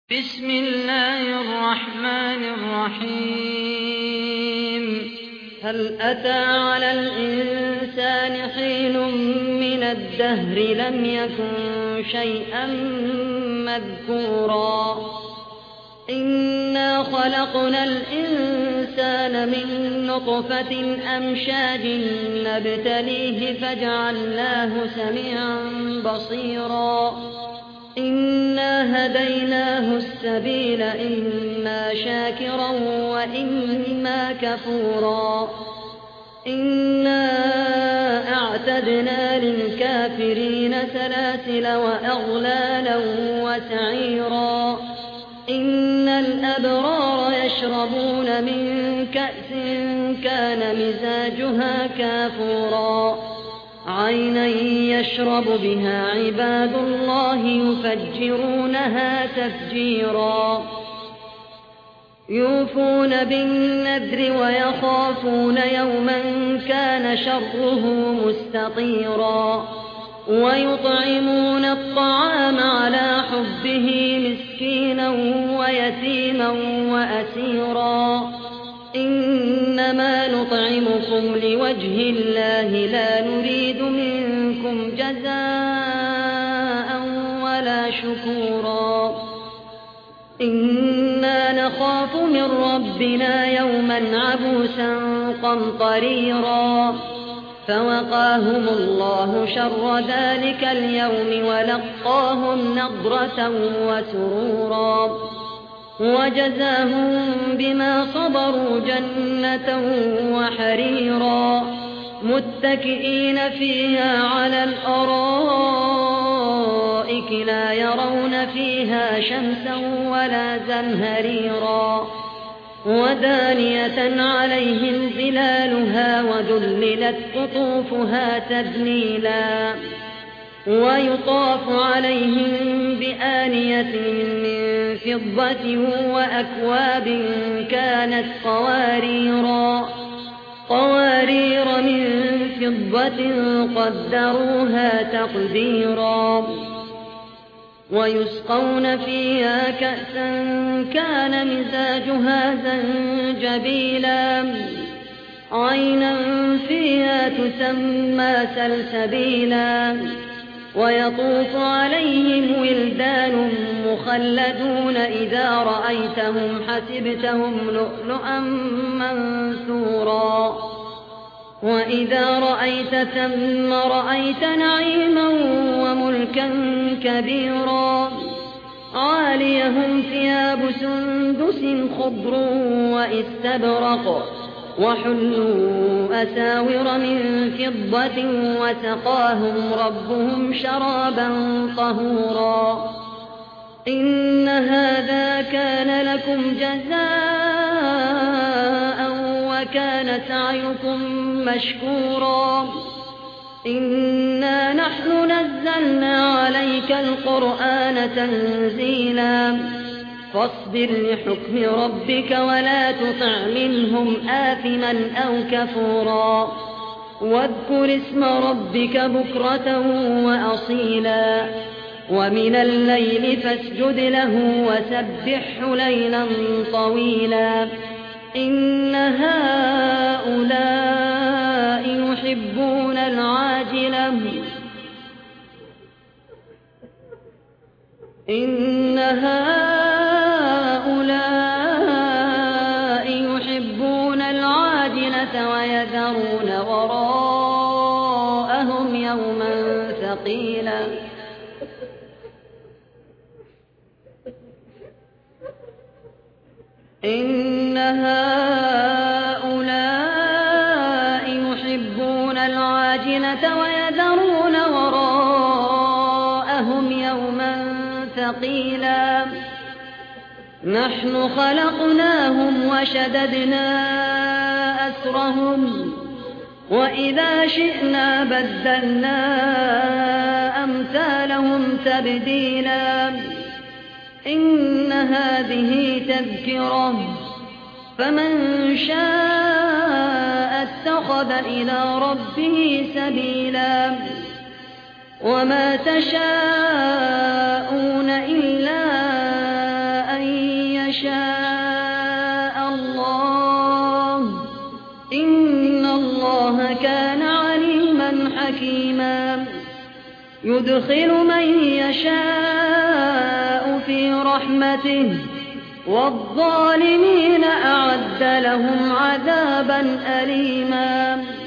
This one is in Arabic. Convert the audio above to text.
بسم الله الرحمن الرحيم هل أتى على الإنسان حين من الدهر لم يكن شيئا مذكورا إنا خلقنا الإنسان من نطفة أمشاج نبتليه فجعلناه سميعا بصيرا إنا هديناه السبيل إما شاكرا وإما كفورا إنا أعتدنا للكافرين سلاسل وأغلالا وسعيرا إن الأبرار يشربون من كأس كان مزاجها كافورا عينا يشرب بها عباد الله يفجرونها تفجيرا يوفون بالنذر ويخافون يوما كان شره مستطيرا ويطعمون الطعام على حبه مسكينا ويتيما وأسيرا إنما نطعمكم لوجه الله لا نريد منكم جزاء ولا شكورا إنا نخاف من ربنا يوما عبوسا قمطريرا فوقاهم الله شر ذلك اليوم ولقاهم نضرة وسرورا وجزاهم بما صبروا جنة وحريرا متكئين فيها على الأرائك لا يرون فيها شمسا ولا زمهريرا ودانية عليهم ظلالها وذللت قطوفها تذليلا ويطاف عليهم بآنية من فضة وأكواب كانت قوارير من فضة قدروها تقديرا ويسقون فيها كأسا كان مزاجها زنجبيلا عينا فيها تسمى سلسبيلا ويطوف عليهم ولدان مخلدون إذا رأيتهم حسبتهم لؤلؤا منثورا وإذا رأيت ثم رأيت نعيما وملكا كبيرا عاليهم ثياب سندس خضر واستبرق وحلوا أساور من فضة وسقاهم ربهم شرابا طهورا إن هذا كان لكم جزاء وكان سعيكم مشكورا إنا نحن نزلنا عليك القرآن تنزيلا فاصبر لحكم ربك ولا تطع منهم آثما أو كفورا واذكر اسم ربك بكرة وأصيلا ومن الليل فاسجد له وسبحه ليلا طويلا إن هؤلاء يحبون العاجلة ويذرون وراءهم يوما ثقيلا إن هؤلاء يحبون العاجلة ويذرون وراءهم يوما ثقيلا نحن خلقناهم وشددنا أسرهم وإذا شئنا بدلنا أمثالهم تبديلا إن هذه تذكرة فمن شاء اتخذ إلى ربه سبيلا وما تشاءون إلا حكيما يدخل من يشاء في رحمته والظالمين أعد لهم عذابا أليما